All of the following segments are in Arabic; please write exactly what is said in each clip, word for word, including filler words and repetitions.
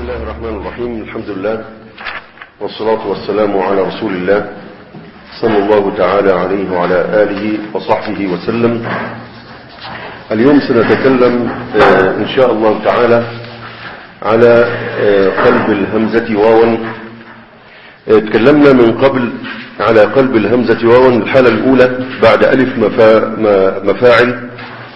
الله الرحمن الرحيم. الحمد لله والصلاة والسلام على رسول الله صلى الله تعالى عليه وعلى آله وصحبه وسلم. اليوم سنتكلم إن شاء الله تعالى على قلب الهمزة واوا. تكلمنا من قبل على قلب الهمزة واوا الحالة الأولى بعد ألف مفاعل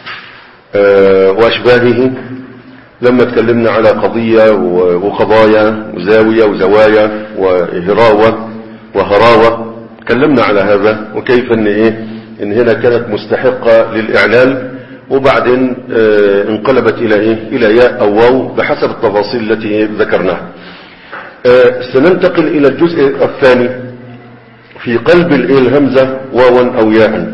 وأشباهه، لما تكلمنا على قضية وقضايا وزاوية وزوايا وهراوة وهراوة، تكلمنا على هذا وكيف ان ايه ان هنا كانت مستحقة للإعلال وبعدين اه انقلبت الى ايه الى ياء او واو بحسب التفاصيل التي ذكرناها. اه سننتقل الى الجزء الثاني في قلب الهمزة واوا او ياء،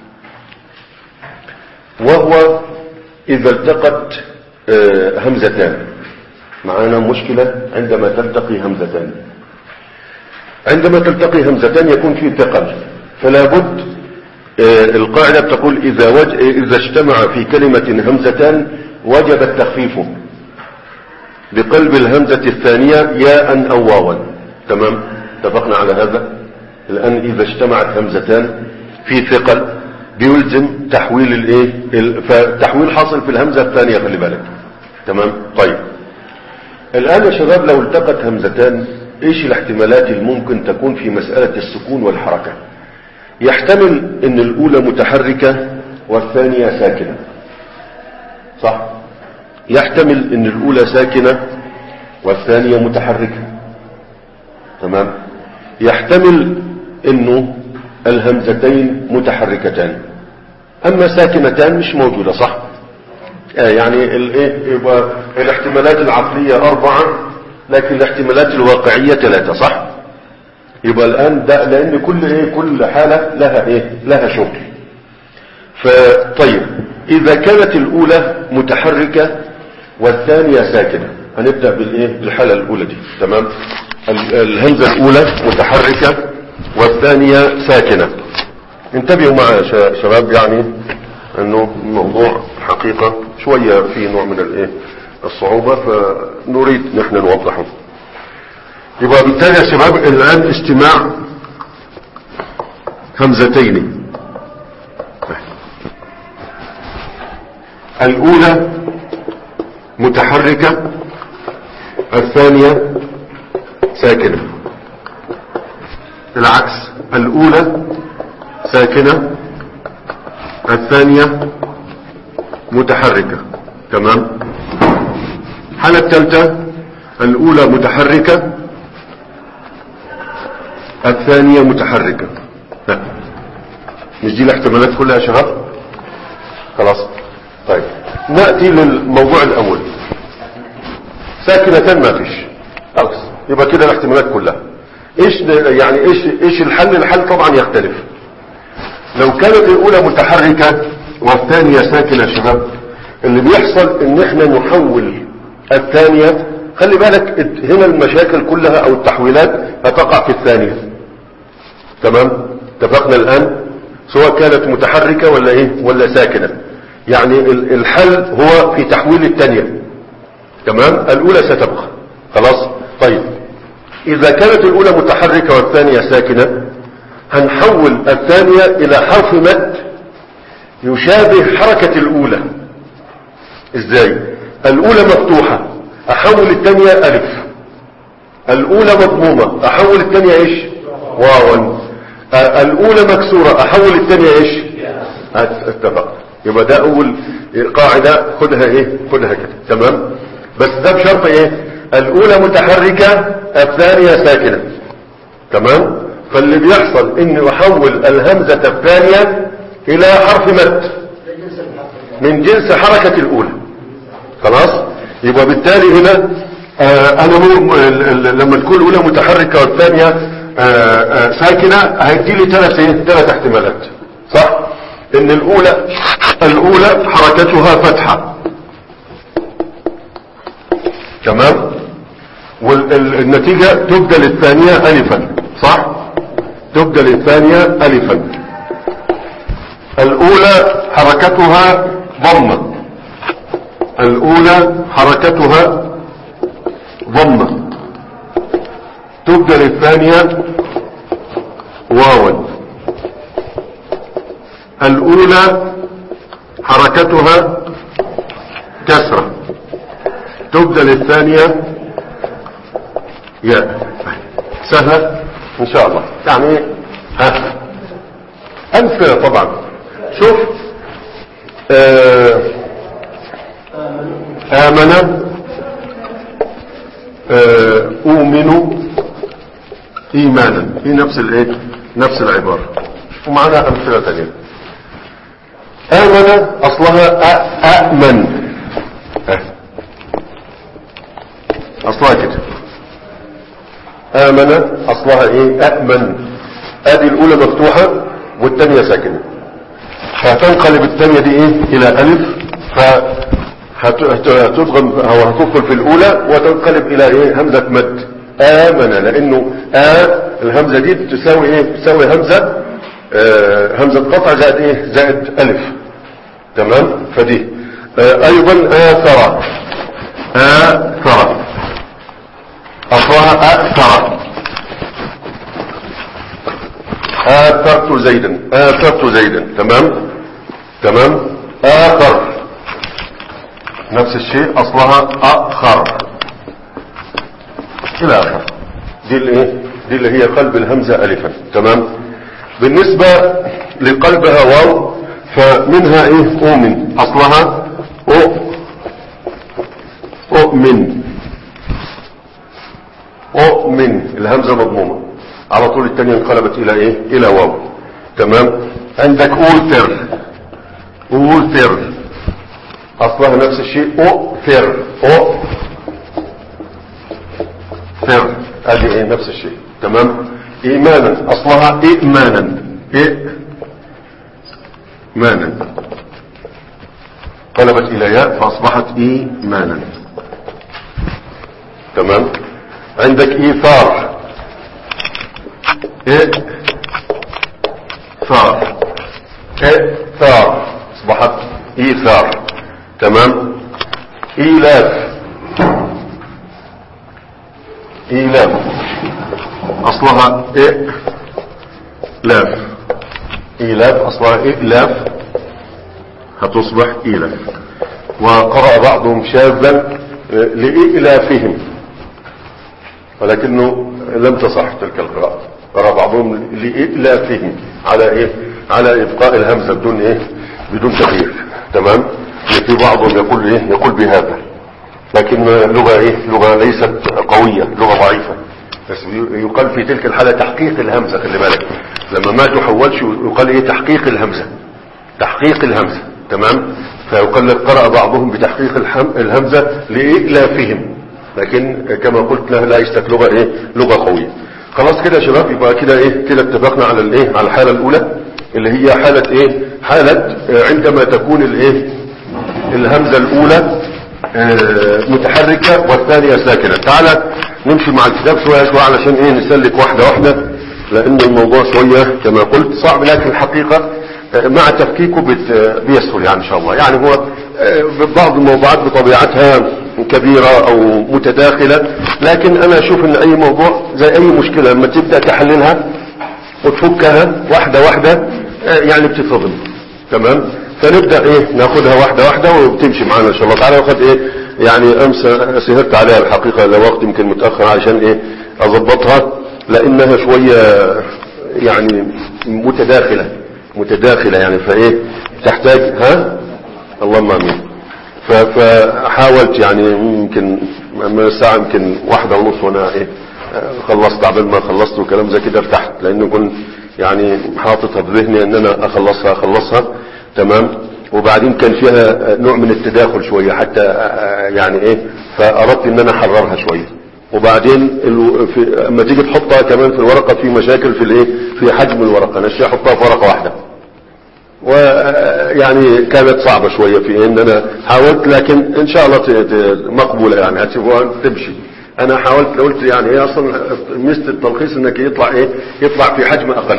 وهو اذا التقت همزتان. معنا مشكلة عندما تلتقي همزتان، عندما تلتقي همزتان يكون في ثقل، فلا بد القاعدة تقول إذا, وج... إذا اجتمع في كلمة همزتان وجب التخفيف بقلب الهمزة الثانية ياء أو واوا. تمام، اتفقنا على هذا. الآن إذا اجتمعت همزتان في ثقل بيلزم تحويل الايه فتحويل حاصل في الهمزة الثانية، خلي بالك. تمام. طيب الآن يا شباب لو التقت همزتان ايش الاحتمالات الممكن تكون في مسألة السكون والحركة؟ يحتمل ان الاولى متحركة والثانية ساكنة، صح؟ يحتمل ان الاولى ساكنة والثانية متحركة. تمام. يحتمل انه الهمزتين متحركتان، اما ساكنتان مش موجودة، صح؟ آه يعني الايه يبقى الاحتمالات العقلية اربعة لكن الاحتمالات الواقعية ثلاثة، صح؟ يبقى الان ده لان كل ايه كل حالة لها ايه لها شغل. فطيب اذا كانت الاولى متحركة والثانية ساكنة، هنبدأ بالايه بالحالة الاولى دي. تمام. الهمزة الاولى متحركة والثانية ساكنة. انتبهوا معي يا شباب، يعني انه الموضوع حقيقة شوية في نوع من الايه الصعوبة، فنريد نحن نوضحه. يبقى بالتالي يا شباب الان استماع همزتين، الاولى متحركة الثانية ساكنة. العكس، الاولى ساكنة الثانية متحركة. تمام. الحالة الثالثة الاولى متحركة الثانية متحركة. لا مش دي الاحتمالات كلها يا شباب؟ خلاص. طيب نأتي للموضوع الاول. ساكنتان ما فيش، خلاص يبقى كده الاحتمالات كلها. ايش يعني ايش ايش الحل؟ الحل طبعا يختلف. لو كانت الاولى متحركة والثانية ساكنة يا شباب، اللي بيحصل ان احنا نحول الثانية. خلي بالك هنا المشاكل كلها او التحويلات هتقع في الثانية. تمام. اتفقنا الان سواء كانت متحركة ولا ايه ولا ساكنة، يعني الحل هو في تحويل الثانية. تمام. الاولى ستبقى خلاص. طيب اذا كانت الاولى متحركة والثانية ساكنة، هنحول الثانية الى حرف مد يشابه حركة الاولى. ازاي؟ الاولى مفتوحة احول الثانية الف، الاولى مضمومة احول الثانية ايش؟ واوا، الاولى مكسورة احول الثانية ايش؟ اتفق. يبقى ده اول قاعدة، خدها ايه خدها كده. تمام. بس ده بشرط ايه؟ الاولى متحركة الثانية ساكنة. تمام. فاللي بيحصل اني احول الهمزة الثانية الى حرف مد من جنس حركة الاولى. خلاص. يبقى بالتالي هنا آه انا مو لما تكون الاولى متحركة والثانية آه آه ساكنة هيدي لي ثلاث ايه ثلاث احتمالات، صح؟ ان الاولى الاولى حركتها فتحة. تمام. والنتيجة تبدل الثانية الفا، صح؟ تبدل الثانية الفا. الاولى حركتها ضمة، الأولى حركتها ضمة، تبدل الثانية واوا. الأولى حركتها كسرة، تبدل الثانية ياء. سهلة إن شاء الله. يعني ها أمثلة طبعا. شوف آه آمن، آه أؤمن إيمانا، في نفس الايه نفس العبارة. ومعنا أمثلة تانية. آمن أصلها أأمن، أصلها كده. آمن أصلها إيه؟ أأمن. هذه الأولى مفتوحة والثانية ساكنة، فتنقلب الثانية دي إيه إلى ألف، فهتضغم أو هتدخل في الأولى وتنقلب إلى إيه همزة مد. آمن، لأنه آ الهمزة دي تساوي إيه؟ تساوي همزة آه همزة قطع زائد إيه؟ زائد ألف. تمام. فدي آه أيضا آثر، آثر أصلها آثر. آثرت زيدا، آثرت زيدا. تمام تمام. آخر نفس الشيء، أصلها آخر إلى آخر. دي اللي دي اللي هي قلب الهمزة ألفا. تمام. بالنسبة لقلبها واو فمنها إيه؟ أؤمن، أصلها أو أؤمن، أؤمن الهمزة مضمومة على طول، الثانية انقلبت إلى إيه؟ إلى واو. تمام. عندك أوثر، أوثر أصلها نفس الشيء، أوثر، أو ثر، هذه إيه؟ نفس الشيء. تمام. إيمانا أصلها إيمانا، إيمانا قلبت إلى ياء فأصبحت إيمانا. تمام. عندك إيثار، إيثار، إيثار أصبحت إيثار. تمام. إيلاف، إيلاف أصلها إيلاف، إيلاف أصلها إيلاف هتصبح إيلاف. وقرأ بعضهم شاذا لإيلافهم ولكنه لم تصح تلك القراءة. قرأ بعضهم لإيلافهم على إيه؟ على إبقاء الهمزة بدون إيه؟ بدون تغيير. تمام. في بعضهم يقول إيه؟ يقول بهذا، لكن لغة إيه؟ لغة ليست قوية، لغة ضعيفة. بس يقال في تلك الحالة تحقيق الهمزة. خلي بالك لما ما تحولش يقال إيه؟ تحقيق الهمزة، تحقيق الهمزة. تمام. فيقال قرأ بعضهم بتحقيق الهمزة لإئلافهم، لكن كما قلت لا ليست لغة إيه؟ لغة قوية. خلاص كده يا شباب. يبقى كده إيه؟ كده اتفقنا على الإيه؟ على الحالة الأولى اللي هي حالة إيه؟ حالة عندما تكون الإيه؟ الهمزة الأولى متحركة والثانية ساكنة. تعالى نمشي مع الكتاب شوية شوية علشان ايه نسلك واحدة واحدة، لان الموضوع شوية كما قلت صعب، لكن الحقيقة مع تفكيكه بيسهل يعني ان شاء الله. يعني هو بعض الموضوعات بطبيعتها كبيرة او متداخلة، لكن انا اشوف ان اي موضوع زي اي مشكلة لما تبدأ تحللها وتفكها واحدة واحدة يعني بتتفضل. تمام. فنبدأ ايه ناخدها واحدة واحدة وبتمشي معانا ان شاء الله تعالى. وقد ايه يعني امس سهرت عليها الحقيقة لوقت يمكن متأخر عشان ايه اضبطها، لانها شوية يعني متداخلة متداخلة يعني فايه تحتاج ها اللهم امين. فحاولت يعني يمكن من الساعة يمكن واحدة ونص وانا ايه خلصت، عبال ما خلصت وكلام زي كده ارتحت، لانه كنت يعني حاططها بذهني ان انا اخلصها اخلصها. تمام. وبعدين كان فيها نوع من التداخل شوية حتى يعني ايه، فاردت ان انا احررها شوية. وبعدين اما تيجي تحطها كمان في الورقة في مشاكل في الايه في حجم الورقة، انا الشيء احطها في ورقة واحدة، ويعني كانت صعبة شوية في ان انا حاولت، لكن ان شاء الله مقبولة يعني هتشوفوها تمشي. انا حاولت قلت يعني ايه اصلا ميزة التلخيص انك يطلع ايه يطلع في حجم اقل،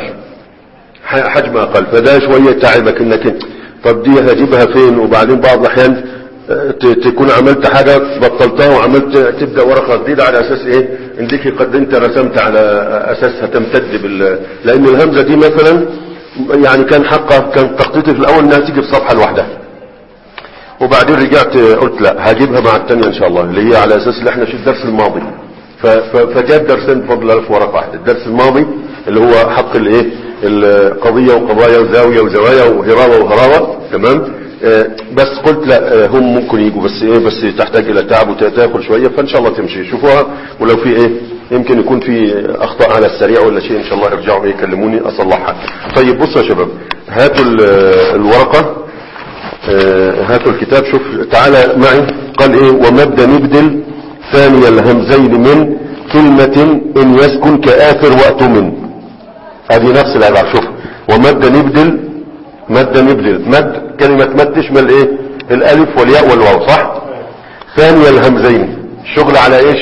حجم اقل، فده شوية تعبك انك طب دي هجيبها فين. وبعدين بعض الاحيان تكون عملت حاجة بطلتها وعملت تبدأ ورقة جديدة على اساس ايه انك قد انت رسمت على اساسها تمتد بال لان الهمزة دي مثلا يعني كان حقها كان تخطيطي في الاول انها تيجي في صفحة لوحدها، وبعدين رجعت قلت لا هجيبها مع التانية ان شاء الله اللي هي على اساس اللي احنا في الدرس الماضي، فجاب درسين بفضل الله في ورقة واحدة. الدرس الماضي اللي هو حق الايه القضية وقضايا وزاوية وزوايا وهراوة وهراوة، تمام. آه بس قلت لا آه هم ممكن يجوا بس ايه بس تحتاج الى تعب وتاكل شوية، فان شاء الله تمشي شوفوها، ولو في ايه يمكن يكون في اخطاء على السريع ولا شيء ان شاء الله ارجعوا يكلموني اصلحها. طيب بصوا يا شباب، هاتوا الورقة، آه هاتوا الكتاب. شوف تعالى معي، قال ايه ومبدأ نبدل ثاني الهمزين من كلمة ان يسكن كآخر وقت من، هذه نفس العبارة. شوف ومبدأ نبدل، مد نبدل، مد كلمة مد تشمل ايه الالف والياء والواو صح. ثاني الهمزين الشغل على ايش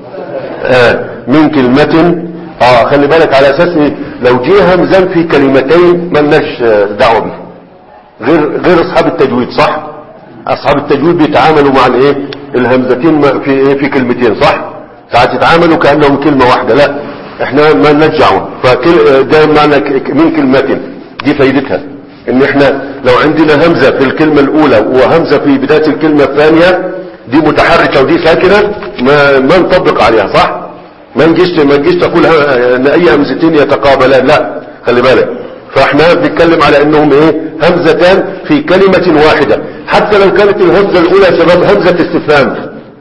آه من كلمة، اه خلي بالك على اساس ايه لو جه همزان في كلمتين ملناش دعوة به، غير غير اصحاب التجويد صح. اصحاب التجويد بيتعاملوا مع الايه الهمزتين في ايه في كلمتين صح، ساعات يتعاملوا كأنهم كلمة واحدة، لا احنا ما نرجعوا فكل ده معنى من كلمة، دي فايدتها ان احنا لو عندنا همزة في الكلمة الاولى وهمزة في بداية الكلمة الثانية دي متحركة ودي ساكنة ما, ما نطبق عليها صح، ما نجيش ما نجيش تقول ان اي همزتين يتقابلان، لا خلي بالك. فاحنا بنتكلم على انهم ايه همزتان في كلمة واحدة، حتى لو كانت الهمزة الاولى يا شباب همزة استفهام،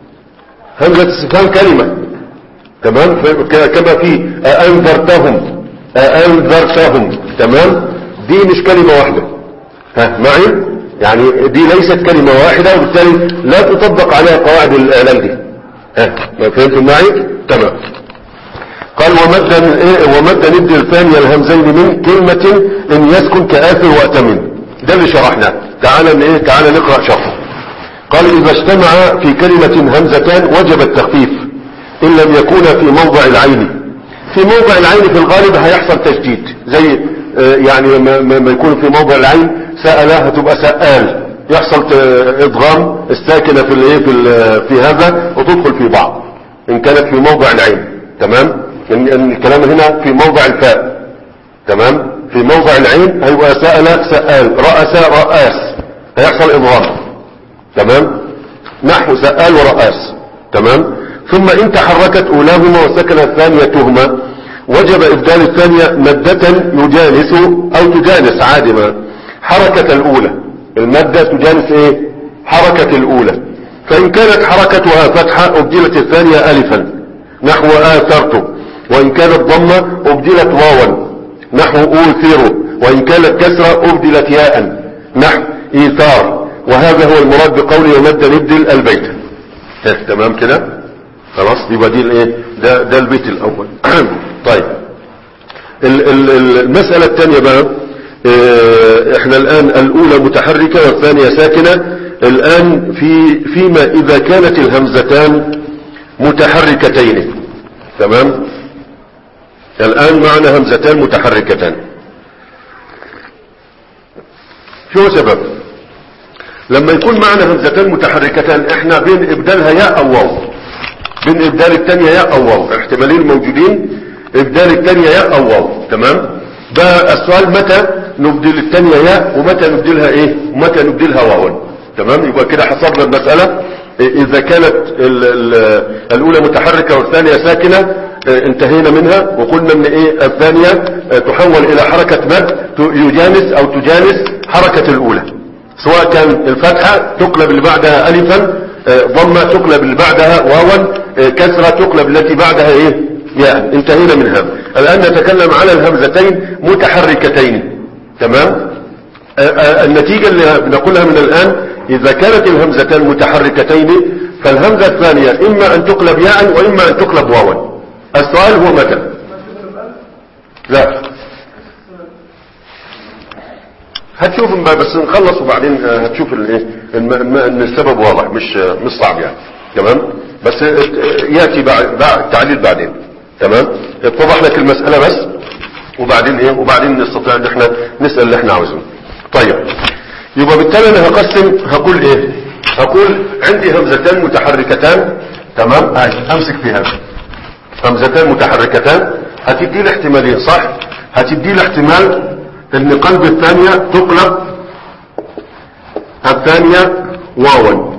همزة استفهام كلمة، تمام. كما في انذرتهم انذرتهم، تمام، دي مش كلمة واحدة، ها معي يعني دي ليست كلمة واحدة وبالتالي لا تطبق عليها قواعد الاعلام دي، ها فهمتم معي تمام. قال ومد ايه ومد نبدل الثانية الهمزين من كلمة ان يسكن كآخر وقت من، ده اللي شرحناه. تعال ايه تعال نقرأ شرحه. قال اذا اجتمع في كلمة همزتان وجب التخفيف ان لم يكون في موضع العين. في موضع العين في الغالب هيحصل تشديد، زي يعني ما يكون في موضع العين سأل هتبقى سأل، يحصل ادغام الساكنة في الايه في, في هذا وتدخل في بعض ان كانت في موضع العين، تمام. ان الكلام هنا في موضع الفاء، تمام، في موضع العين هيبقى سأل سأل، رأس رأس، هيحصل ادغام، تمام، نحو سأل ورأس، تمام. ثم ان تحركت اولاهما وسكن الثانية تهمة وجب ابدال الثانية مادة يجانس او تجانس عادمة حركة الاولى، المادة تجانس ايه حركة الاولى، فان كانت حركتها فتحة ابدلت الثانية الفا نحو آثرت، وان كانت ضمة ابدلت واوا نحو اوثر، وان كانت كسرة ابدلت ياء نحو ايثار، وهذا هو المراد بقوله ومد نبدل البيت. تمام كده خلاص، يبقى دي الايه ده ده البيت الاول. طيب ال ال المسألة الثانية بقى، اه احنا الان الاولى متحركة والثانية ساكنة. الان في فيما اذا كانت الهمزتان متحركتين، تمام. الان معنا همزتان متحركتان. شو سبب لما يكون معنا همزتان متحركتان احنا بين ابدالها ياء او واو، بين ابدال الثانية ياء او واو، احتمالين موجودين، ابدال الثانية ياء او واو، تمام. بقى السؤال متى نبدل الثانية ياء ومتى نبدلها ايه ومتى نبدلها واو، تمام. يبقى كده حصرنا المسألة. اذا كانت ال ال الاولى متحركة والثانية ساكنة انتهينا منها وقلنا ان ايه الثانية تحول الى حركة مد يجانس او تجانس حركة الاولى، سواء كان الفتحة تقلب اللي بعدها الفا، ضمة تقلب اللي بعدها واوا، كسرة تقلب التي بعدها ايه ياء، انتهينا من هذا. الان نتكلم على الهمزتين متحركتين، تمام. النتيجة اللي بنقولها من الان اذا كانت الهمزتان متحركتين فالهمزة الثانية اما ان تقلب ياء واما ان تقلب واوا. السؤال هو متى؟ لا هتشوف بس نخلص وبعدين هتشوف الايه ان السبب واضح، مش مش صعب يعني، تمام. بس ياتي بعد التعليل بعدين، تمام. اتضح لك المسألة بس وبعدين ايه وبعدين نستطيع ان احنا نسأل اللي احنا عاوزينه. طيب يبقى بالتالي انا هقسم هقول ايه اقول عندي همزتان متحركتان، تمام، هاي امسك في هذا، همزتان متحركتان هتدي لي احتمالين، صح؟ هتدي لي احتمال ان قلب الثانية تقلب الثانية واوا،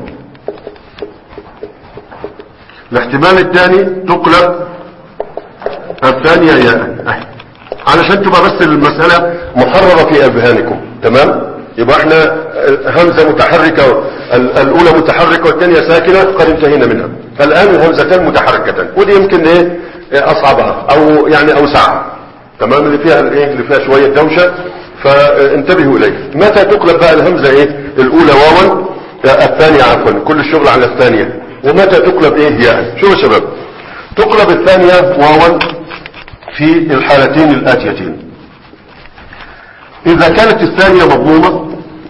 الاحتمال الثاني تقلب الثانية ياء، علشان تبقى بس المسألة محررة في اذهانكم، تمام؟ يبقى احنا همزة متحركة الاولى متحركة والثانية ساكنة قد انتهينا منها. الان الهمزتان متحركتان، ودي يمكن ايه اصعبها او يعني اوسعها، تمام، اللي فيها الايه اللي فيها شوية دوشة، فانتبهوا اليه. متى تقلب بقى الهمزة ايه الاولى واوا، الثانية عفوا، كل الشغل على الثانية. ومتى تقلب ايه ياء؟ شوفوا يا شباب، تقلب الثانية واوا في الحالتين الاتيتين. اذا كانت الثانية مضمومة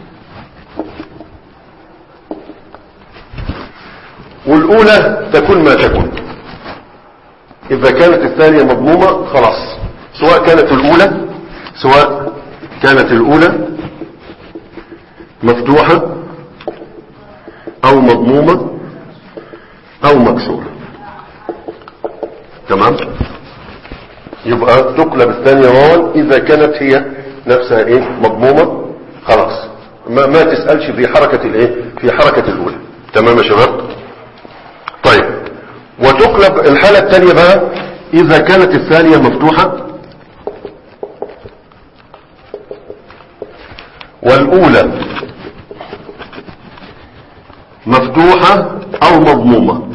والاولى تكون ما تكون. اذا كانت الثانية مضمومة خلاص، سواء كانت الاولى سواء كانت الاولى مفتوحة او مضمومة او مكسورة، تمام. يبقى تقلب الثانية واو اذا كانت هي نفسها ايه مضمومة، خلاص ما, ما تسألش في حركة الايه في حركة الاولى، تمام يا شباب. طيب، وتقلب الحالة الثانية بقى اذا كانت الثانية مفتوحة والاولى مفتوحة او مضمومة.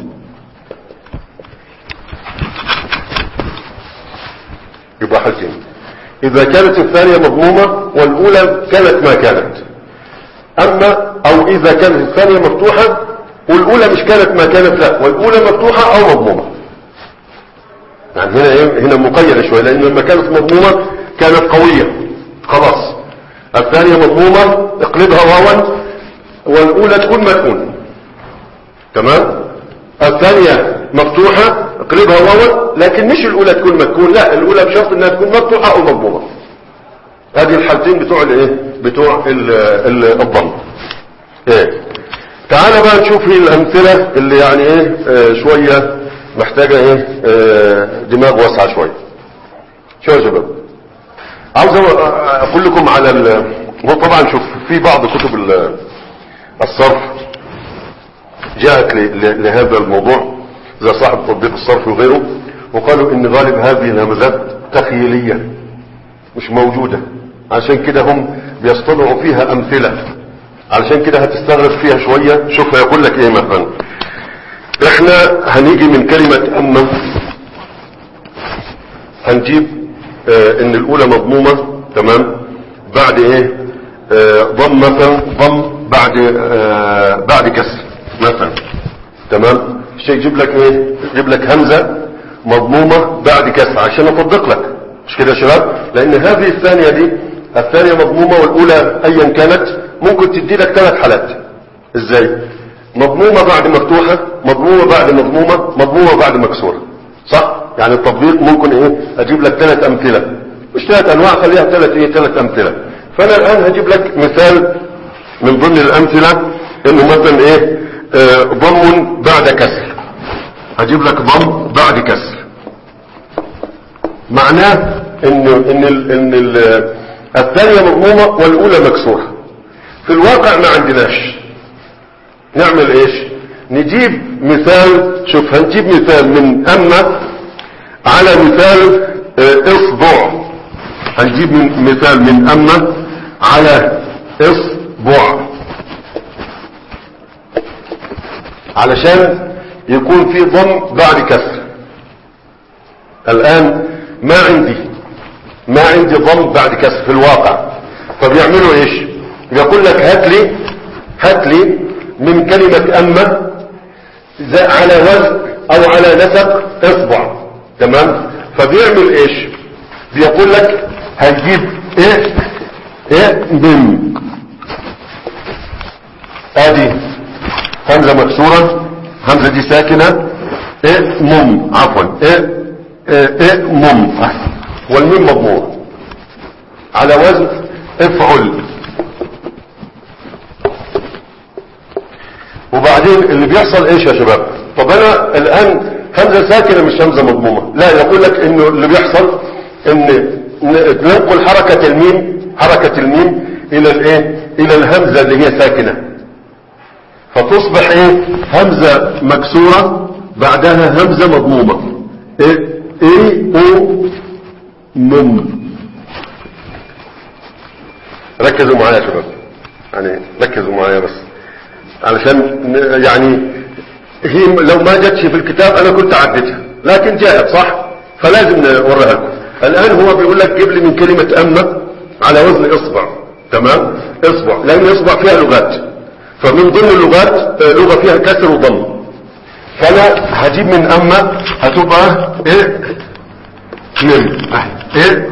يبقى حالتين، اذا كانت الثانية مضمومة والاولى كانت ما كانت، اما او اذا كانت الثانية مفتوحة والاولى مش كانت ما كانت، لا، والاولى مفتوحة او مضمومة. يعني هنا ايه هنا مقيدة شوية، لان لما كانت مضمومة كانت قوية، خلاص الثانية مضمومة اقلبها واوا والاولى تكون ما تكون، تمام. الثانية مفتوحة اقلبها واوا، لكن مش الاولى تكون ما تكون، لا، الاولى بشرط انها تكون مفتوحة او مضمومة. هذه الحالتين بتوع الايه بتوع الضم. ايه، تعال بقى نشوف هي الامثلة اللي يعني ايه اه شوية محتاجة ايه اه دماغ واسعة شوية. شو يا شباب، عاوز اقول لكم على ال... هو طبعا شوف في بعض كتب الصرف جاءت ل... لهذا الموضوع زي صاحب تطبيق الصرف وغيره، وقالوا ان غالب هذه الهمزات تخيلية مش موجودة، عشان كده هم بيصطنعوا فيها امثلة، علشان كده هتستغرب فيها شوية. شوف هيقول لك ايه مثلا، احنا هنيجي من كلمة اما هنجيب اه ان الاولى مضمومة، تمام، بعد ايه اه ضم مثلا، ضم بعد اه بعد كسر مثلا، تمام. الشيء يجيب لك ايه يجيب لك همزة مضمومة بعد كسر عشان اطبق لك، مش كده يا شباب؟ لان هذه الثانية دي الثانية مضمومة والاولى ايا كانت ممكن تدي لك ثلاث حالات. ازاي؟ مضمومة بعد مفتوحة، مضمومة بعد مضمومة، مضمومة بعد مكسورة، صح؟ يعني التطبيق ممكن ايه اجيب لك ثلاث امثلة، مش ثلاث انواع، خليها ثلاث ايه ثلاث امثلة. فانا الان هجيب لك مثال من ضمن الامثلة، انه مثلا ايه آه ضم بعد كسر، هجيب لك ضم بعد كسر، معناه انه ان ال ان ال الثانية مضمومة والاولى مكسورة. في الواقع ما عندناش، نعمل ايش؟ نجيب مثال، شوف هنجيب مثال من اما على مثال اه اصبع، هنجيب من مثال من اما على اصبع علشان يكون في ضم بعد كسر. الان ما عندي ما عندي ضم بعد كسر في الواقع، فبيعملوا ايش؟ يقول لك هات لي هات لي من كلمة اما على وزن او على نسق اصبع، تمام. فبيعمل ايش؟ بيقول لك هتجيب ايه ايه بم، ادي همزة مكسورة، همزة دي ساكنة، ايه مم عفوا ايه ايه, إيه مم، والميم مضموم على وزن افعل. وبعدين اللي بيحصل ايش يا شباب؟ طب انا الان همزة ساكنة مش همزة مضمومة، لا يقول لك انه اللي بيحصل ان ننقل حركة الميم حركة الميم الى الايه الى الهمزة اللي هي ساكنة، فتصبح ايه همزة مكسورة بعدها همزة مضمومة. ايه ايه او مم. ركزوا معايا يا شباب، يعني ركزوا معايا بس علشان يعني هي لو ما جتش في الكتاب انا كنت عدتها، لكن جاءت صح فلازم نوريها لكم. الان هو بيقول لك جيب لي من كلمة اما على وزن اصبع، تمام؟ اصبع، لان اصبع فيها لغات، فمن ضمن اللغات لغة فيها كسر وضم، فانا هجيب من اما هتبقى ايه مم ايه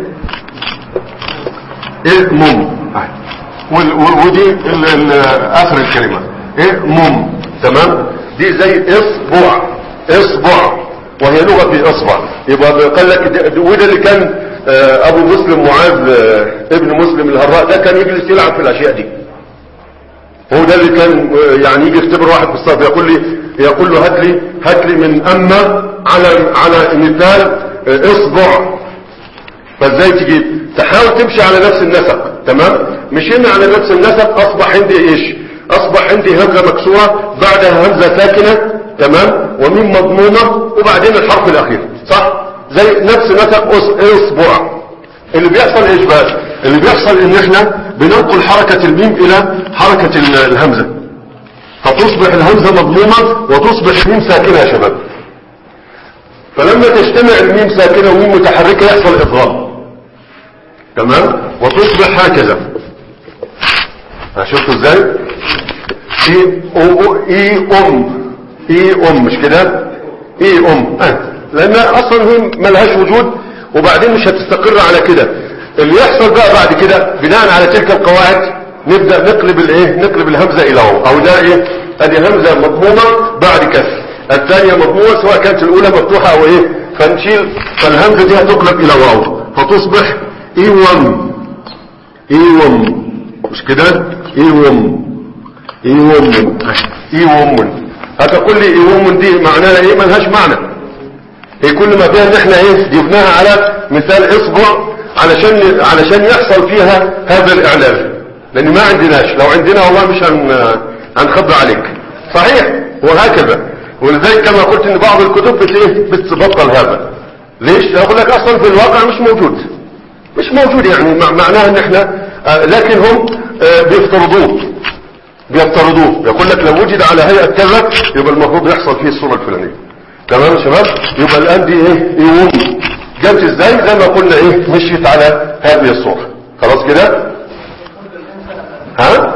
ايه مم، ودي اخر الكلمة ايه مم، تمام؟ دي زي اصبع اصبع وهي لغة في اصبع. يبقى قال لك وده اللي كان ابو مسلم معاذ ابن مسلم الهراء ده كان يجلس يلعب في الاشياء دي، هو ده اللي كان يعني يجي يختبر واحد في الصف يقول لي يقول له هات لي هات لي من اما على على مثال اصبع، فازاي تجيب؟ تحاول تمشي على نفس النسق، تمام؟ مشينا على نفس النسق اصبح عندي ايش؟ اصبح عندي همزة مكسورة بعدها همزة ساكنة، تمام؟ وميم مضمومة وبعدين الحرف الاخير، صح؟ زي نفس نسق اصبع. اللي بيحصل ايش بقى؟ اللي بيحصل ان احنا بننقل حركة الميم الى حركة الهمزة، فتصبح الهمزة مضمومة وتصبح ميم ساكنة يا شباب. فلما تجتمع الميم ساكنة وميم متحركة يحصل ادغام، تمام؟ وتصبح هكذا. شفتوا ازاي؟ اي او اي ام اي ام مش كده؟ اي ام اه. لان اصلا هي ملهاش وجود وبعدين مش هتستقر على كده. اللي يحصل بقى بعد كده بناء على تلك القواعد نبدأ نقلب الايه نقلب الهمزة الى واو، او ده ايه ادي همزة مضمومة بعد كسر، الثانية مضمومة سواء كانت الاولى مفتوحة او ايه، فنشيل فالهمزة دي هتقلب الى واو فتصبح اي وم اي وم مش كده؟ اي وم اي وم اي وم. هتقول لي اي وم دي معناها ايه؟ ملهاش معنى، هي كل ما فيها ان احنا ايه جبناها على مثال اصبع علشان علشان يحصل فيها هذا الاعلان، لان ما عندناش، لو عندنا والله مش هن هنخبر عليك، صحيح؟ وهكذا. ولذلك كما قلت ان بعض الكتب بت ايه بتبطل هذا. ليش؟ اقول لك اصلا في الواقع مش موجود مش موجود يعني معناها ان احنا آه لكن هم آه بيفترضوه بيفترضوه يقول لك لو وجد على هيئة كذا يبقى المفروض يحصل فيه الصورة الفلانية، تمام يا شباب؟ يبقى الان دي ايه يوم جت ازاي؟ زي ما قلنا ايه مشيت على هذه الصورة، خلاص كده؟ ها؟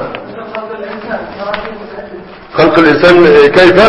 خلق الانسان كيف؟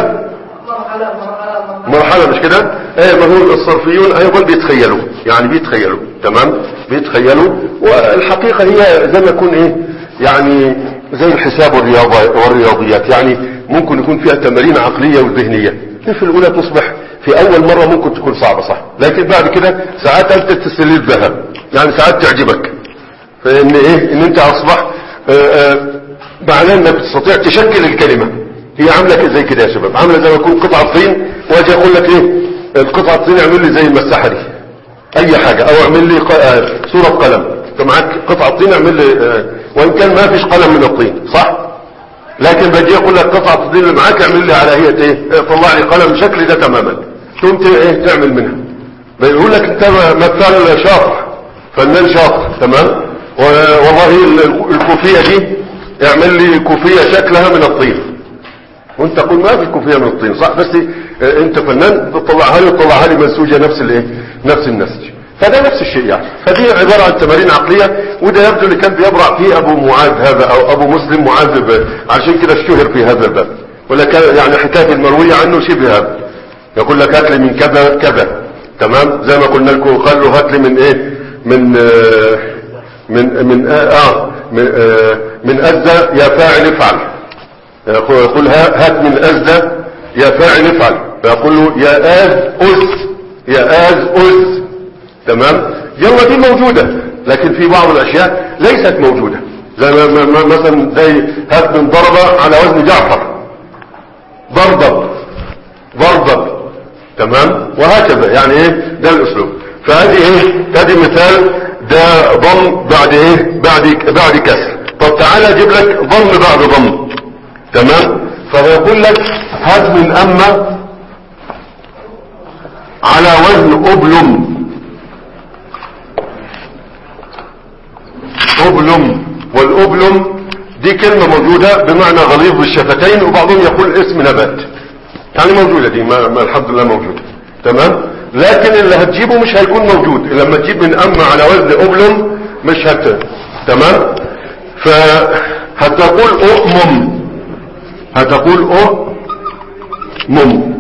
مرحلة مش كده؟ ايه ما هو الصرفيون ايضا بيتخيلوا يعني بيتخيلوا، تمام؟ بيتخيلوا. والحقيقة هي زي ما يكون ايه يعني زي الحساب والرياضيات، يعني ممكن يكون فيها تمارين عقلية وذهنية. في الاولى تصبح في اول مرة ممكن تكون صعبة صح، لكن بعد كده ساعات انت تستلذ بها، يعني ساعات تعجبك، فان ايه ان انت اصبح معناه انك تستطيع تشكل الكلمة. هي عاملة زي كده يا شباب، عاملة زي ما يكون قطعة طين واجي اقول لك ايه القطعة الطين اعمل لي زي المساحة دي اي حاجة، او اعمل لي صورة قلم، انت معاك قطعة طين اعمل لي وان كان ما فيش قلم من الطين صح، لكن باجي اقول لك قطعة الطين اللي معاك اعمل لي على هيئة ايه طلع لي قلم شكل ده تماما، ثم ايه تعمل منها. بيقول لك انت مثال شاطر فنان شاطر، تمام؟ والله الكوفية دي اعمل لي كوفية شكلها من الطين، وانت تقول ما في كوفية من الطين صح، بس اه انت فنان تطلعها لي وتطلعها لي منسوجة نفس الايه نفس النسج. فده نفس الشيء يعني، فدي عبارة عن تمارين عقلية، وده يبدو اللي كان بيبرع فيه ابو معاذ هذا او ابو مسلم معاذ، عشان كده اشتهر في هذا الباب. ولا كان يعني حكاية المروية عنه شبه هذا، يقول لك هات لي من كذا كذا، تمام؟ زي ما قلنا لكم قال له هات لي من ايه من آه من من اه, آه من, آه من أزدى يا فاعل افعل، يقول هات من أزدى يا فاعل افعل، فيقول له يا آز أز يا آز أز، تمام؟ يلا دي موجودة، لكن في بعض الأشياء ليست موجودة، زي ما مثلا زي هات من ضربة على وزن جعفر، ضربب ضربب، تمام، وهكذا. يعني ايه ده الاسلوب. فهذه ايه هذه مثال، ده ضم بعد ايه بعد بعد كسر. طب تعالى اجيب لك ضم بعد ضم، تمام. فيقول لك هات من اما على وزن ابلم. ابلم، والابلم دي كلمة موجودة بمعنى غليظ الشفتين، وبعضهم يقول اسم نبات، يعني موجودة دي، ما, ما الحمد لله موجودة، تمام. لكن اللي هتجيبه مش هيكون موجود لما تجيب من اما على وزن ابلم، مش هت تمام. فهتقول اؤمم، هتقول اؤمم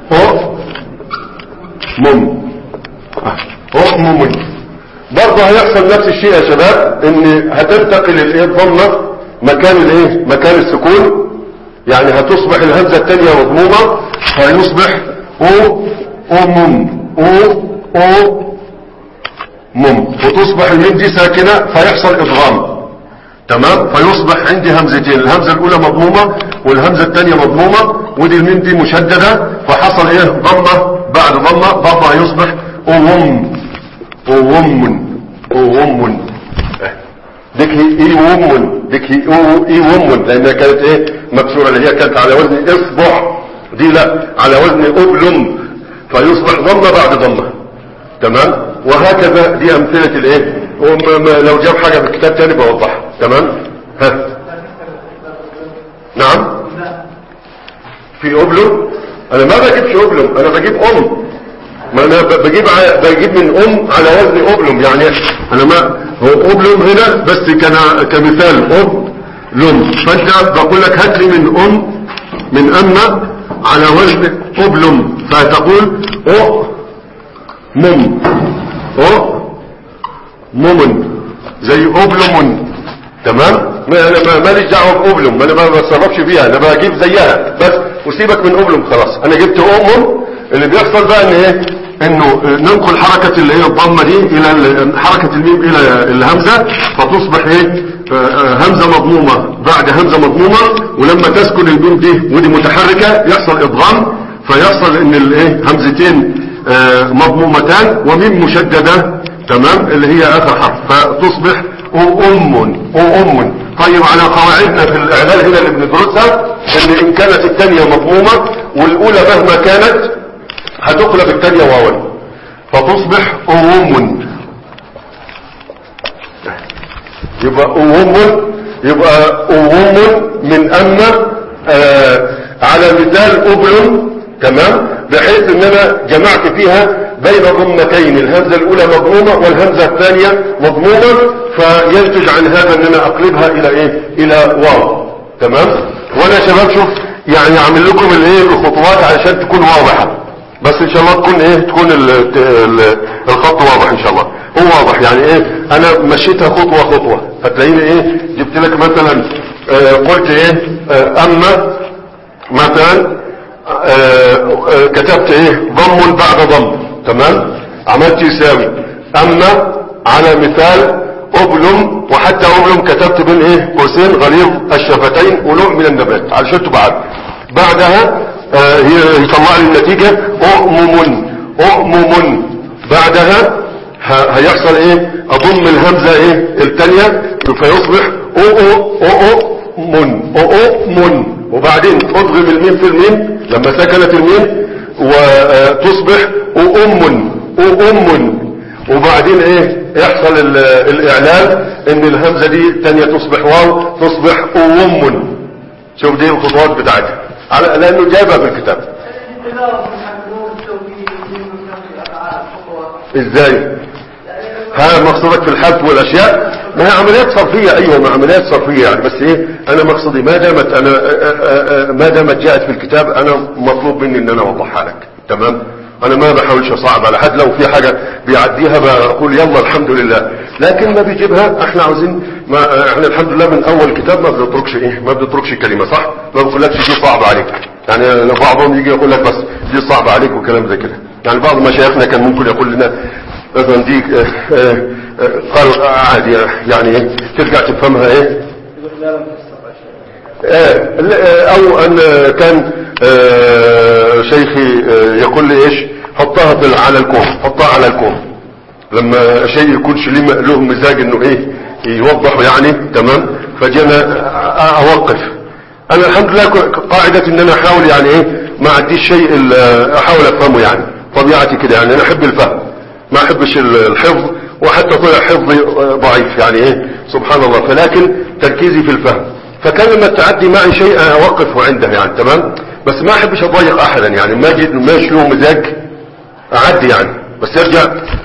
اؤمم اؤمم. برضه هيحصل نفس الشيء يا شباب، ان هتنتقل الايه الضمه مكان الايه مكان السكون، يعني هتصبح الهمزه الثانيه مضمومه، فيصبح او امم او او مم، وتصبح الميم دي ساكنه فيحصل ادغام، تمام. فيصبح عندي همزتين، الهمزه الاولى مضمومه والهمزه الثانيه مضمومه، ودي الميم دي مشدده، فحصل ايه ضمه بعد ضمه، ضمه يصبح اوم اوم اوم. ديك اي ومن، ديك اي ومن، لانها كانت ايه مكسوره، اللي هي كانت على وزن اصبع، دي لا على وزن ابلم، فيصبح ضمه بعد ضمه، تمام. وهكذا دي امثله الايه. لو جاب حاجه في الكتاب تاني بوضحها، تمام. ها نعم في ابلم، انا ما بجيبش ابلم، انا بجيب ام، ما انا بجيب بجيب من ام على وزن ابلم، يعني انا ما هو ابلم هنا بس كان كمثال ابلم، فانت بقول لك هات لي من ام من اما على وزن ابلم، فتقول او مم او ممن زي ابلم، تمام. ما انا ماليش دعوه بابلم، انا ما بتصرفش فيها، انا بجيب زيها بس، وسيبك من ابلم خلاص. انا جبت ام، اللي بيحصل بقى ان ايه انه ننقل حركة اللي هي الضمة دي الى حركة الميم الى الهمزة، فتصبح ايه همزة مضمومة بعد همزة مضمومة، ولما تسكن الميم دي ودي متحركة يحصل ادغام، فيحصل ان الايه همزتين مضمومتان وميم مشددة، تمام، اللي هي اخر حرف، فتصبح او ام او ام. طيب على قواعدنا في الاعلال هنا اللي بندرسها، ان ان كانت الثانية مضمومة والاولى مهما كانت هتقلب الثانية واوا، فتصبح اوم، يبقى اوم، يبقى اوم من اما آه على مثال ابلم، تمام، بحيث ان انا جمعت فيها بين ضمتين، الهمزة الاولى مضمومة والهمزة الثانية مضمومة، فينتج عن هذا ان انا اقلبها الى ايه الى واو، تمام. وانا شباب شوف يعني اعمل لكم الايه الخطوات علشان تكون واضحة، بس ان شاء الله تكون ايه تكون ال ال الخط واضح ان شاء الله. هو واضح يعني ايه، انا مشيتها خطوة خطوة، هتلاقيني ايه جبت لك مثلا آه قلت ايه آه اما مثلا آه آه كتبت ايه ضم بعد ضم، تمام، عملت يساوي اما على مثال ابلم، وحتى ابلم كتبت بين ايه قوسين غليظ الشفتين ونوع من النبات علشان تبقى عارف. بعدها آه يطلع لي النتيجة اؤمم اؤمم، بعدها هيحصل ايه اضم الهمزة ايه الثانية فيصبح او او او من او او من، وبعدين اضغم الميم في الميم لما سكنت الميم وتصبح او ام او ام، وبعدين ايه يحصل الاعلان ان الهمزة دي الثانية تصبح واو، تصبح او ام. شوف دي الخطوات بتاعتها على لانه جابها بالكتاب. ازاي ها مقصودك في الحذف والاشياء؟ ما هي عمليات صرفيه، ايوه ما عمليات صرفيه يعني، بس ايه انا مقصدي ما دامت انا ما دامت جاءت في الكتاب انا مطلوب مني ان انا اوضحها لك، تمام. انا ما بحاولش اصعب على حد، لو في حاجه بيعديها بقول يلا الحمد لله، لكن ما بيجيبها احنا عاوزين، ما احنا الحمد لله من اول كتاب ما بنتركش ايه ما بنتركش كلمه، صح؟ ما بقولكش دي صعبه عليك، يعني بعضهم يجي يقول لك بس دي صعبه عليك وكلام زي كده، يعني بعض مشايخنا كان ممكن يقول لنا مثلا دي قالوا عادي يعني ايه ترجع تفهمها ايه، او ان كان آه شيخي آه يقول لي ايش حطها في على الكوم، حطها على الكوم لما شيء يكونش له مزاج انه ايه يوضح يعني تمام. فجينا اوقف انا الحمد لله قاعدة ان انا احاول يعني ايه ما عنديش شيء احاول افهمه يعني طبيعتي كده يعني انا احب الفهم ما احبش الحفظ وحتى طلع حفظي ضعيف يعني ايه سبحان الله. فلكن تركيزي في الفهم فكان لما تعدي معي شيء اوقفه عنده يعني تمام. بس ما احبش اضايق احدا يعني ما جيت ماشي له مزاج اعدي يعني بس ارجع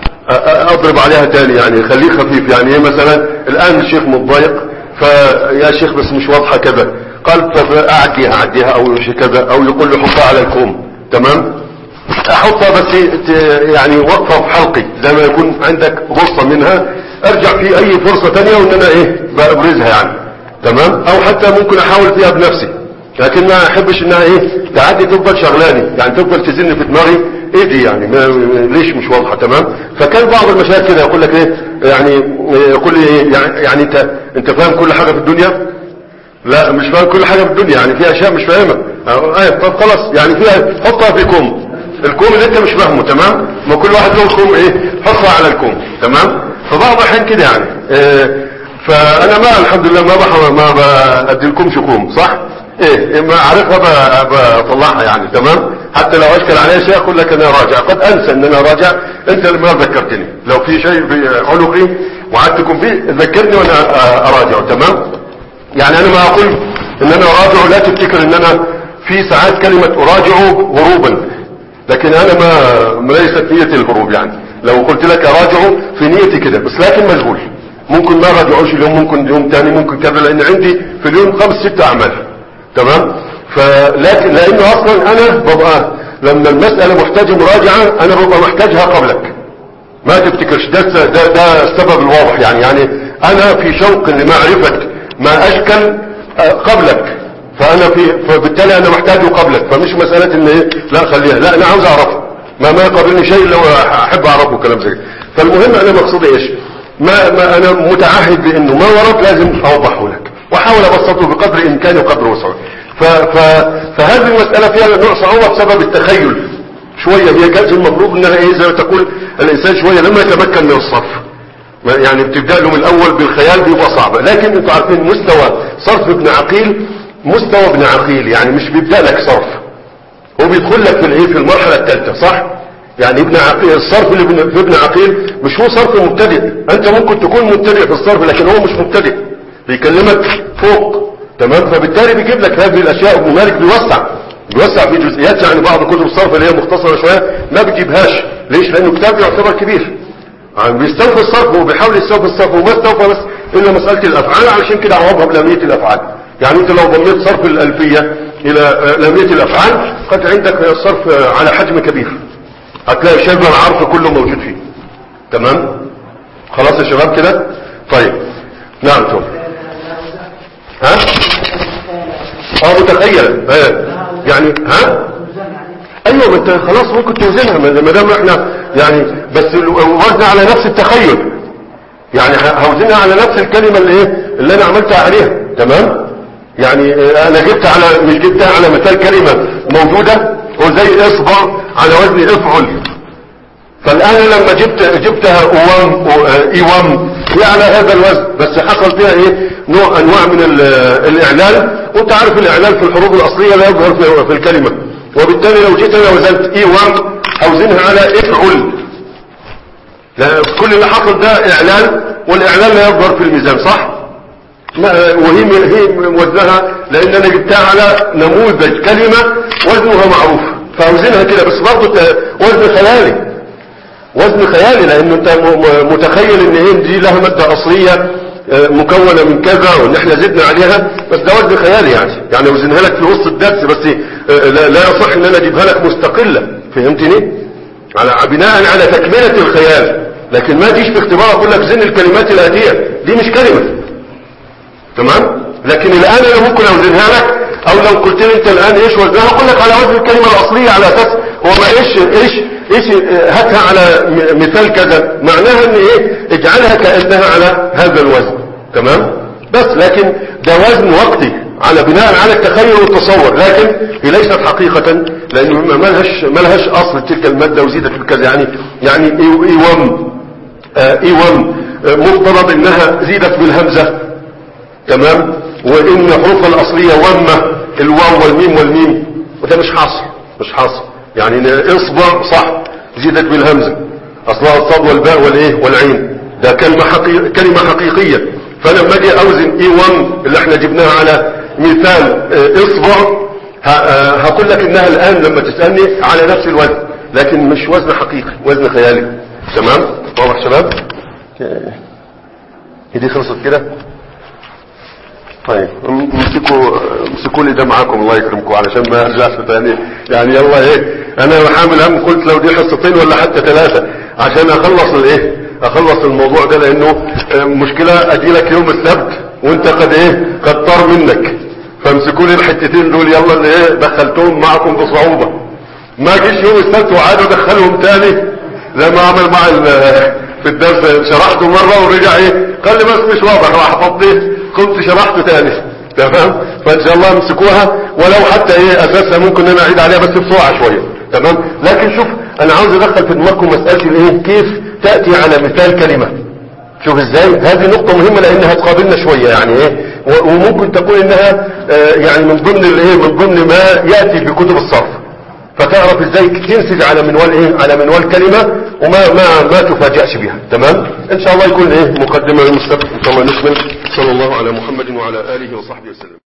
اضرب عليها تاني يعني خليه خفيف يعني ايه مثلا الان الشيخ متضايق فيا شيخ بس مش واضحه كذا قال فاعديها اعديها او شيء كذا او يقول له حطها على الكوم تمام احطها بس يعني وقفه في حلقي زي ما يكون عندك غصه منها ارجع في اي فرصه تانية وان انا ايه بابرزها يعني تمام. او حتى ممكن احاول فيها بنفسي لكن ما احبش انها ايه تعدي تفضل شغلاني يعني تفضل تزن في دماغي ايه دي يعني ما ليش مش واضحه تمام. فكان بعض المشايخ كده يقول لك ايه يعني يقول لي إيه يعني, يعني انت انت فاهم كل حاجه في الدنيا؟ لا مش فاهم كل حاجه في الدنيا يعني في اشياء مش فاهمها اه طب خلاص يعني فيها حطها في كوم الكوم اللي انت مش فاهمه تمام. ما كل واحد له كوم ايه حطها على الكوم تمام. فبعض الاحيان كده يعني اه فانا ما الحمد لله ما بح ما بدي لكمش كوم صح ايه ما عارفها بطلعها يعني تمام. حتى لو اشكل علي شيء اقول لك انا راجع قد انسى ان انا راجع انت اللي ما ذكرتني لو في شيء في عنقي وعدتكم فيه ذكرني وانا اراجعه تمام. يعني انا ما اقول ان انا اراجعه لا تفتكر ان انا في ساعات كلمة اراجعه هروبا لكن انا ما ليست نيتي الهروب يعني لو قلت لك اراجعه في نيتي كده بس لكن مشغول ممكن ما راجعوش اليوم ممكن يوم تاني ممكن كذا لان عندي في اليوم خمس ست اعمال تمام. فلكن لانه اصلا انا ببقى لما المسألة محتاجة مراجعة انا ببقى محتاجها قبلك ما تفتكرش ده ده ده السبب الواضح يعني يعني انا في شوق لمعرفة ما اشكل قبلك فانا في فبالتالي انا محتاجه قبلك فمش مسألة ان ايه لا خليها لا انا عاوز اعرفه ما ما يقابلني شيء لو احب اعرفه كلام زي كده. فالمهم انا مقصودي ايش ما, ما انا متعهد بانه ما وراك لازم اوضحه لك واحاول ابسطه بقدر امكاني وقدر وسعه. فهذه المسألة فيها نوع صعوبة بسبب التخيل شوية هي كانت المفروض انها ايه زي ما تقول الانسان شوية لما يتمكن من الصرف يعني بتبدأ له من الاول بالخيال بيبقى صعبة. لكن انتوا عارفين مستوى صرف ابن عقيل مستوى ابن عقيل يعني مش بيبدأ لك صرف هو بيدخل لك في الايه في المرحلة الثالثة صح يعني ابن عقيل الصرف اللي في ابن عقيل مش هو صرف مبتدئ انت ممكن تكون مبتدئ في الصرف لكن هو مش مبتدئ بيكلمك فوق تمام. فبالتالي بيجيب لك هذه الاشياء ابن مالك بيوسع بيوسع في جزئيات يعني بعض كتب الصرف اللي هي مختصرة شوية ما بيجيبهاش ليش لانه كتاب يعتبر كبير يعني بيستوفي الصرف وبيحاول يستوفي الصرف وما استوفى بس الا مسألة الافعال علشان كده عوضها بلامية الافعال. يعني انت لو ضميت صرف الالفية الى لامية الافعال قد عندك الصرف على حجم كبير هتلاقي شبه العرف كله موجود فيه تمام. خلاص يا شباب كده طيب نعم توم ها اه متخيل اه يعني ها ايوه ما انت خلاص ممكن توزنها ما دام احنا يعني بس وزنها على نفس التخيل يعني هوزنها على نفس الكلمة اللي ايه اللي انا عملتها عليها تمام. يعني انا جبت على مش جبتها على مثال كلمة موجودة هو زي اصبع على وزن افعل فالان لما جبت جبتها اوام ايوام هي على هذا الوزن بس حصل فيها ايه نوع انواع من الاعلال وانت عارف الاعلال في الحروف الاصلية لا يظهر في, في الكلمة وبالتالي لو جيت انا وزنت ايوام اوزنها على افعل كل اللي حصل ده اعلال والاعلال لا يظهر في الميزان صح وهي هي وزنها لان انا جبتها على نموذج كلمة وزنها معروف فاوزنها كده بس برضه وزن خيالي وزن خيالي لانه انت متخيل ان هي دي لها مادة اصلية مكونة من كذا وان احنا زدنا عليها بس ده وزن خيالي يعني يعني وزنها لك في وسط الدرس بس لا, لا يصح ان انا اجيبها لك مستقلة فهمتني على بناء على تكملة الخيال لكن ما تيجي في اختبار اقول لك زن الكلمات الاتية دي مش كلمة تمام. لكن الان انا ممكن اوزنها لك او لو قلت لي انت الان ايش وزنها اقول لك على وزن الكلمة الاصلية على اساس هو ما ايش ايش ايش هاتها على مثال كذا معناها ان ايه اجعلها كأنها على هذا الوزن تمام. بس لكن ده وزن وقتي على بناء على التخيل والتصور، لكن هي ليست حقيقة، لأن ما لهاش ما لهاش أصل تلك المادة وزيدت بكذا. يعني يعني اي واحد اي واحد مفترض انها زيدت بالهمزة، تمام، وان حروفها الأصلية ومة الواو والميم والميم، وده مش حاصل مش حاصل. يعني اصبع صح زيدت بالهمزة، اصلها الصاد والباء والايه والعين، ده كلمة حقيقية كلمة حقيقية. فلما اجي اوزن اي واحد اللي احنا جبناها على مثال اصبع، هقول لك انها الان لما تسألني على نفس الوزن، لكن مش وزن حقيقي، وزن خيالي. تمام واضح شباب؟ دي خلصت كده. طيب امسكوا امسكوا لي ده معاكم الله يكرمكم علشان ما ارجعش تاني. يعني يلا ايه، انا حامل هم، قلت لو دي حصتين ولا حتى ثلاثة عشان اخلص الايه اخلص الموضوع ده، لانه مشكلة اجي لك يوم السبت وانت قد ايه قد طار منك. فامسكوا لي الحتتين دول يلا اللي ايه دخلتهم معكم بصعوبة، ما جيش يوم السبت وعادوا ادخلهم تاني زي ما عمل مع في الدرس، شرحته مرة ورجع ايه قال لي بس مش واضح، راح حفظته قلت شرحته تاني. تمام، فان شاء الله امسكوها، ولو حتى ايه اساسها ممكن انا اعيد عليها بس بسرعة شوية. تمام، لكن شوف انا عاوز ادخل في دماغكم مسألة الايه كيف تأتي على مثال كلمة. شوف ازاي هذه نقطة مهمة لانها تقابلنا شوية، يعني ايه وممكن تكون انها آه يعني من ضمن الايه من ضمن ما يأتي في كتب الصرف، فتعرف ازاي تنسج على منوال ايه على منوال كلمة وما ما ما تفاجئش بها. تمام، ان شاء الله يكون ايه مقدمة للمستقبل، ان شاء الله نكمل. صلى الله على محمد وعلى اله وصحبه وسلم.